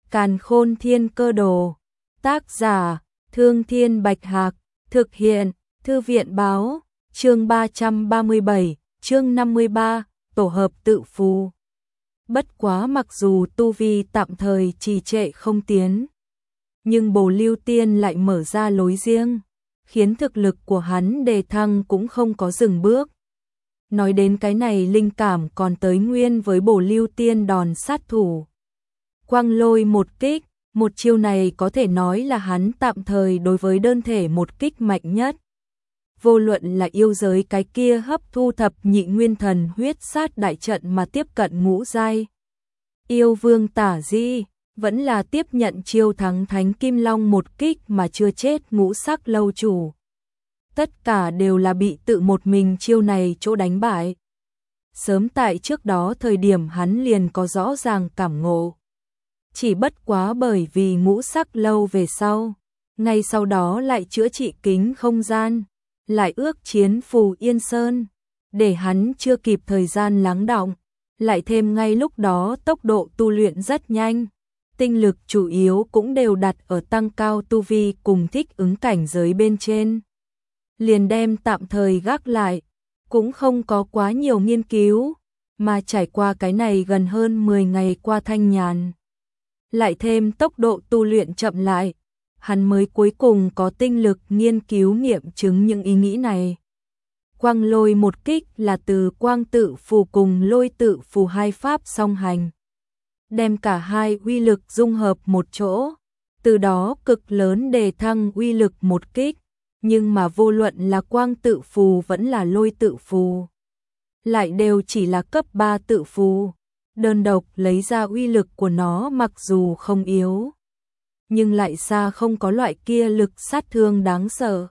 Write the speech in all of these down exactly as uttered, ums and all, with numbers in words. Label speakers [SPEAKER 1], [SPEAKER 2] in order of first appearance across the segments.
[SPEAKER 1] Càn Khôn Thiên Cơ Đồ. Tác giả: Thương Thiên Bạch Hạc. Thực hiện: Thư viện Báo. Chương ba trăm ba mươi bảy, chương năm mươi ba, tổ hợp tự phù. Bất quá mặc dù tu vi tạm thời trì trệ không tiến, nhưng Bồ Lưu Tiên lại mở ra lối riêng, khiến thực lực của hắn đề thăng cũng không có dừng bước. Nói đến cái này, linh cảm còn tới nguyên với Bồ Lưu Tiên đòn sát thủ. Quang Lôi một kích, một chiêu này có thể nói là hắn tạm thời đối với đơn thể một kích mạnh nhất. Vô luận là yêu giới cái kia hấp thu thập nhị nguyên thần huyết sát đại trận mà tiếp cận ngũ giai yêu vương Tả Di, vẫn là tiếp nhận chiêu thắng Thánh Kim Long một kích mà chưa chết ngũ sắc lâu chủ. Tất cả đều là bị tự một mình chiêu này chỗ đánh bại. Sớm tại trước đó thời điểm hắn liền có rõ ràng cảm ngộ. Chỉ bất quá bởi vì ngũ sắc lâu về sau, ngay sau đó lại chữa trị kính không gian, lại ước chiến Phù Yên Sơn, để hắn chưa kịp thời gian lắng đọng, lại thêm ngay lúc đó tốc độ tu luyện rất nhanh, tinh lực chủ yếu cũng đều đặt ở tăng cao tu vi cùng thích ứng cảnh giới bên trên. Liền đem tạm thời gác lại, cũng không có quá nhiều nghiên cứu, mà trải qua cái này gần hơn mười ngày qua thanh nhàn. Lại thêm tốc độ tu luyện chậm lại, hắn mới cuối cùng có tinh lực nghiên cứu nghiệm chứng những ý nghĩ này. Quang Lôi một kích là từ quang tự phù cùng lôi tự phù hai pháp song hành, đem cả hai uy lực dung hợp một chỗ, từ đó cực lớn đề thăng uy lực một kích. Nhưng mà vô luận là quang tự phù vẫn là lôi tự phù, lại đều chỉ là cấp ba tự phù. Đơn độc lấy ra uy lực của nó mặc dù không yếu, nhưng lại xa không có loại kia lực sát thương đáng sợ.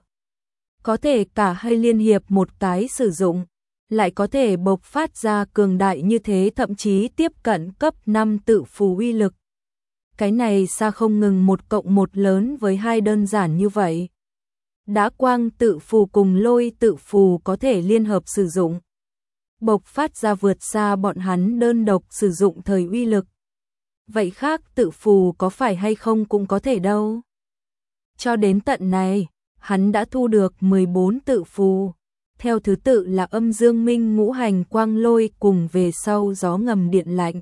[SPEAKER 1] Có thể cả hai liên hiệp một cái sử dụng, lại có thể bộc phát ra cường đại như thế, thậm chí tiếp cận cấp năm tự phù uy lực. Cái này xa không ngừng một cộng một lớn với hai đơn giản như vậy. Đã quang tự phù cùng lôi tự phù có thể liên hợp sử dụng, bộc phát ra vượt xa bọn hắn đơn độc sử dụng thời uy lực. Vậy khác tự phù có phải hay không cũng có thể đâu. Cho đến tận này, hắn đã thu được mười bốn tự phù, theo thứ tự là âm dương minh ngũ hành quang lôi cùng về sau gió ngầm điện lạnh.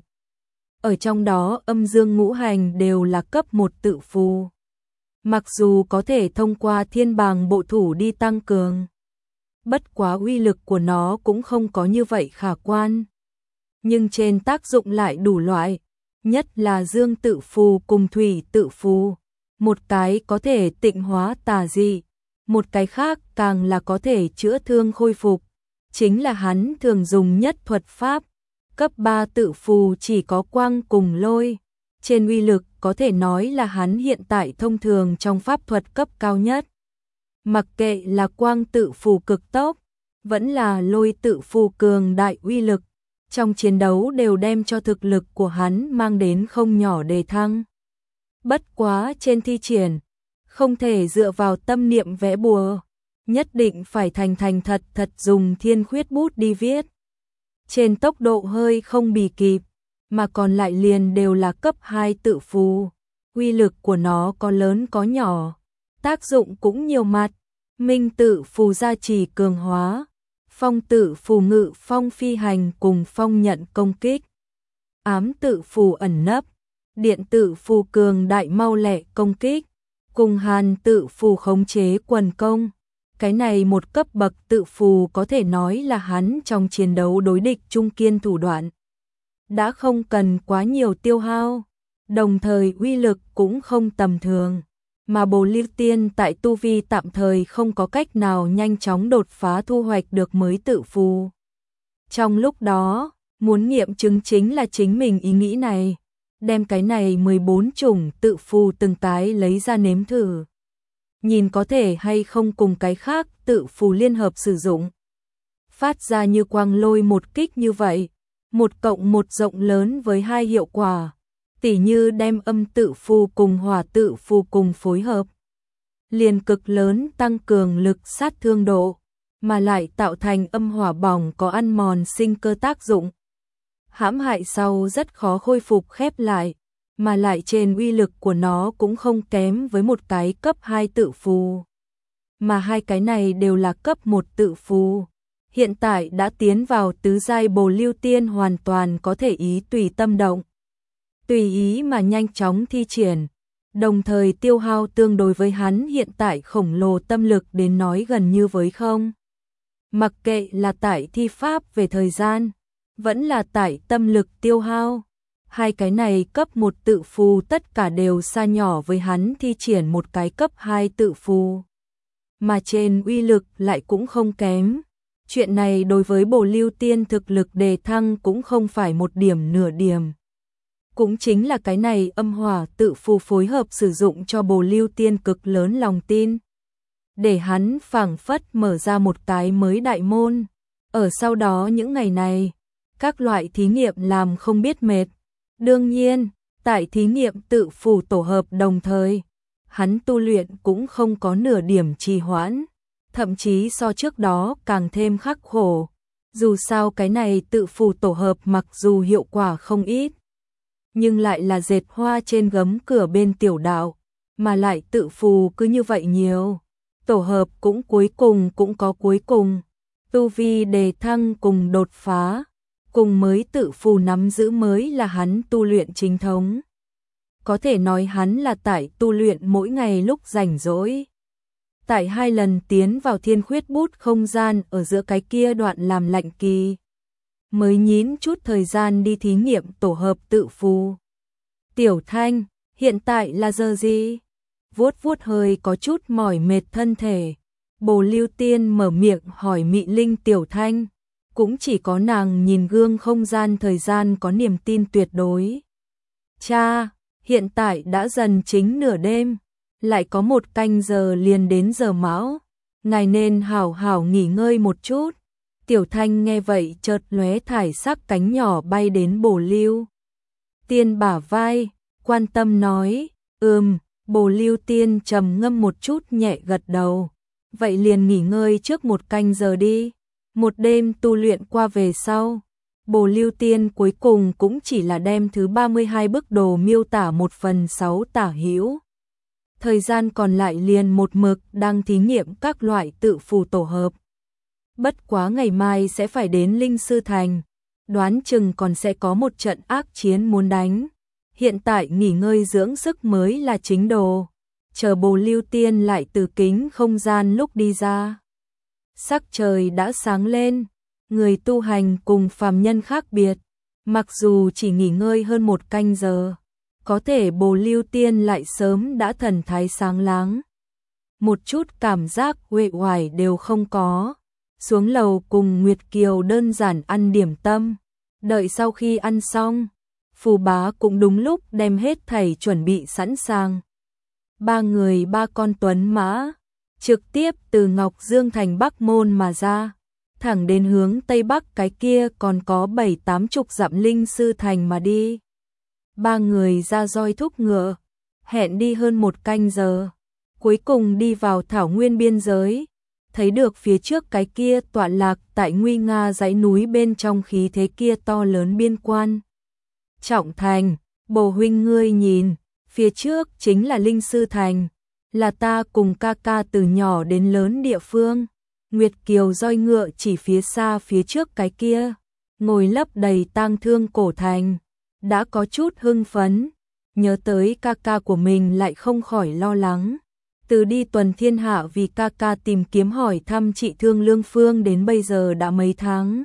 [SPEAKER 1] Ở trong đó âm dương ngũ hành đều là cấp một tự phù. Mặc dù có thể thông qua thiên bàng bộ thủ đi tăng cường, bất quá uy lực của nó cũng không có như vậy khả quan. Nhưng trên tác dụng lại đủ loại, nhất là dương tự phù cùng thủy tự phù. Một cái có thể tịnh hóa tà dị, một cái khác càng là có thể chữa thương khôi phục. Chính là hắn thường dùng nhất thuật pháp. Cấp ba tự phù chỉ có quang cùng lôi. Trên uy lực có thể nói là hắn hiện tại thông thường trong pháp thuật cấp cao nhất. Mặc kệ là quang tự phù cực tốc, vẫn là lôi tự phù cường đại uy lực, trong chiến đấu đều đem cho thực lực của hắn mang đến không nhỏ đề thăng. Bất quá trên thi triển, không thể dựa vào tâm niệm vẽ bùa, nhất định phải thành thành thật thật dùng thiên khuyết bút đi viết. Trên tốc độ hơi không bì kịp, mà còn lại liền đều là cấp hai tự phù, uy lực của nó có lớn có nhỏ, tác dụng cũng nhiều mặt. Minh tự phù gia trì cường hóa, phong tự phù ngự phong phi hành cùng phong nhận công kích, ám tự phù ẩn nấp, điện tự phù cường đại mau lẹ công kích, cùng hàn tự phù khống chế quần công. Cái này một cấp bậc tự phù có thể nói là hắn trong chiến đấu đối địch trung kiên thủ đoạn. Đã không cần quá nhiều tiêu hao, đồng thời uy lực cũng không tầm thường. Mà Bồ Lưu Tiên tại tu vi tạm thời không có cách nào nhanh chóng đột phá thu hoạch được mới tự phù. Trong lúc đó, muốn nghiệm chứng chính là chính mình ý nghĩ này, đem cái này mười bốn chủng tự phù từng cái lấy ra nếm thử. Nhìn có thể hay không cùng cái khác tự phù liên hợp sử dụng. Phát ra như quang lôi một kích như vậy, một cộng một rộng lớn với hai hiệu quả. Tỉ như đem âm tự phù cùng hỏa tự phù cùng phối hợp, liền cực lớn tăng cường lực sát thương độ, mà lại tạo thành âm hỏa bỏng có ăn mòn sinh cơ tác dụng. Hãm hại sau rất khó khôi phục khép lại, mà lại trên uy lực của nó cũng không kém với một cái cấp hai tự phù. Mà hai cái này đều là cấp một tự phù. Hiện tại đã tiến vào tứ giai Bồ Lưu Tiên hoàn toàn có thể ý tùy tâm động. Tùy ý mà nhanh chóng thi triển, đồng thời tiêu hao tương đối với hắn hiện tại khổng lồ tâm lực đến nói gần như với không. Mặc kệ là tại thi pháp về thời gian, vẫn là tại tâm lực tiêu hao. Hai cái này cấp một tự phù tất cả đều xa nhỏ với hắn thi triển một cái cấp hai tự phù. Mà trên uy lực lại cũng không kém. Chuyện này đối với Bồ Lưu Tiên thực lực đề thăng cũng không phải một điểm nửa điểm. Cũng chính là cái này âm hỏa tự phù phối hợp sử dụng cho Bồ Lưu Tiên cực lớn lòng tin. Để hắn phảng phất mở ra một cái mới đại môn. Ở sau đó những ngày này, các loại thí nghiệm làm không biết mệt. Đương nhiên, tại thí nghiệm tự phù tổ hợp đồng thời, hắn tu luyện cũng không có nửa điểm trì hoãn, thậm chí so trước đó càng thêm khắc khổ. Dù sao cái này tự phù tổ hợp mặc dù hiệu quả không ít, nhưng lại là dệt hoa trên gấm cửa bên tiểu đạo, mà lại tự phù cứ như vậy nhiều. Tổ hợp cũng cuối cùng cũng có cuối cùng, tu vi đề thăng cùng đột phá, cùng mới tự phù nắm giữ mới là hắn tu luyện chính thống. Có thể nói hắn là tại tu luyện mỗi ngày lúc rảnh rỗi. Tại hai lần tiến vào thiên khuyết bút không gian ở giữa cái kia đoạn làm lạnh kỳ, mới nhín chút thời gian đi thí nghiệm tổ hợp tự phù. Tiểu Thanh, hiện tại là giờ gì? Vuốt vuốt hơi có chút mỏi mệt thân thể, Bồ Lưu Tiên mở miệng hỏi Mị Linh Tiểu Thanh, cũng chỉ có nàng nhìn gương không gian thời gian có niềm tin tuyệt đối. Cha, hiện tại đã dần chính nửa đêm, lại có một canh giờ liền đến giờ mão, ngài nên hảo hảo nghỉ ngơi một chút. Tiểu Thanh nghe vậy chợt lóe thải sắc cánh nhỏ bay đến Bồ Lưu Tiên bả vai, quan tâm nói, ừm. Bồ Lưu Tiên trầm ngâm một chút nhẹ gật đầu, vậy liền nghỉ ngơi trước một canh giờ đi. Một đêm tu luyện qua về sau, Bồ Lưu Tiên cuối cùng cũng chỉ là đem thứ ba mươi hai bức đồ miêu tả một phần sáu tả hữu. Thời gian còn lại liền một mực đang thí nghiệm các loại tự phù tổ hợp. Bất quá ngày mai sẽ phải đến Linh Sư Thành, đoán chừng còn sẽ có một trận ác chiến muốn đánh. Hiện tại nghỉ ngơi dưỡng sức mới là chính đồ, chờ Bồ Lưu Tiên lại từ kính không gian lúc đi ra. Sắc trời đã sáng lên, người tu hành cùng phàm nhân khác biệt, mặc dù chỉ nghỉ ngơi hơn một canh giờ, có thể Bồ Lưu Tiên lại sớm đã thần thái sáng láng. Một chút cảm giác uể oải đều không có, xuống lầu cùng Nguyệt Kiều đơn giản ăn điểm tâm, đợi sau khi ăn xong, Phù Bá cũng đúng lúc đem hết thảy chuẩn bị sẵn sàng. Ba người ba con tuấn mã, trực tiếp từ Ngọc Dương thành Bắc Môn mà ra, thẳng đến hướng Tây Bắc cái kia còn có bảy tám chục dặm Linh Sư thành mà đi. Ba người ra roi thúc ngựa, hẹn đi hơn một canh giờ, cuối cùng đi vào thảo nguyên biên giới, thấy được phía trước cái kia tọa lạc tại nguy nga dãy núi bên trong khí thế kia to lớn biên quan. Trọng thành, Bồ huynh ngươi nhìn, phía trước chính là Linh Sư thành, là ta cùng ca ca từ nhỏ đến lớn địa phương. Nguyệt Kiều roi ngựa chỉ phía xa phía trước cái kia, ngồi lấp đầy tang thương cổ thành, đã có chút hưng phấn, nhớ tới ca ca của mình lại không khỏi lo lắng. Từ đi tuần thiên hạ vì ca ca tìm kiếm hỏi thăm trị thương lương phương đến bây giờ đã mấy tháng.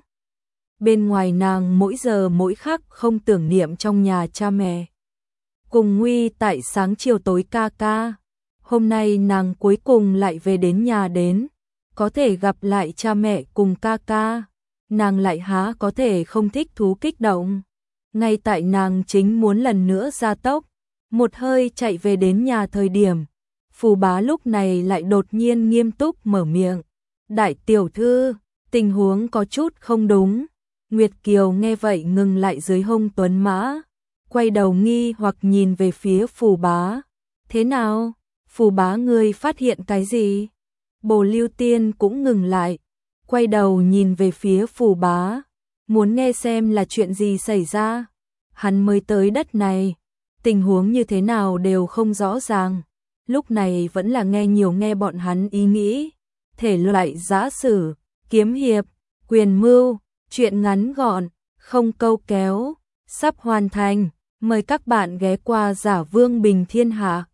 [SPEAKER 1] Bên ngoài nàng mỗi giờ mỗi khắc không tưởng niệm trong nhà cha mẹ. Cùng nguy tại sáng chiều tối ca ca. Hôm nay nàng cuối cùng lại về đến nhà đến. Có thể gặp lại cha mẹ cùng ca ca. Nàng lại há có thể không thích thú kích động. Ngay tại nàng chính muốn lần nữa ra tốc. Một hơi chạy về đến nhà thời điểm. Phù Bá lúc này lại đột nhiên nghiêm túc mở miệng. Đại tiểu thư, tình huống có chút không đúng. Nguyệt Kiều nghe vậy ngừng lại dưới hông tuấn mã, quay đầu nghi hoặc nhìn về phía Phù Bá. Thế nào? Phù Bá ngươi phát hiện cái gì? Bồ Lưu Tiên cũng ngừng lại, quay đầu nhìn về phía Phù Bá, muốn nghe xem là chuyện gì xảy ra. Hắn mới tới đất này, tình huống như thế nào đều không rõ ràng. Lúc này vẫn là nghe nhiều nghe bọn hắn ý nghĩ, thể loại giã sử, kiếm hiệp, quyền mưu, chuyện ngắn gọn, không câu kéo, sắp hoàn thành. Mời các bạn ghé qua Giả Vương Bình Thiên Hạ.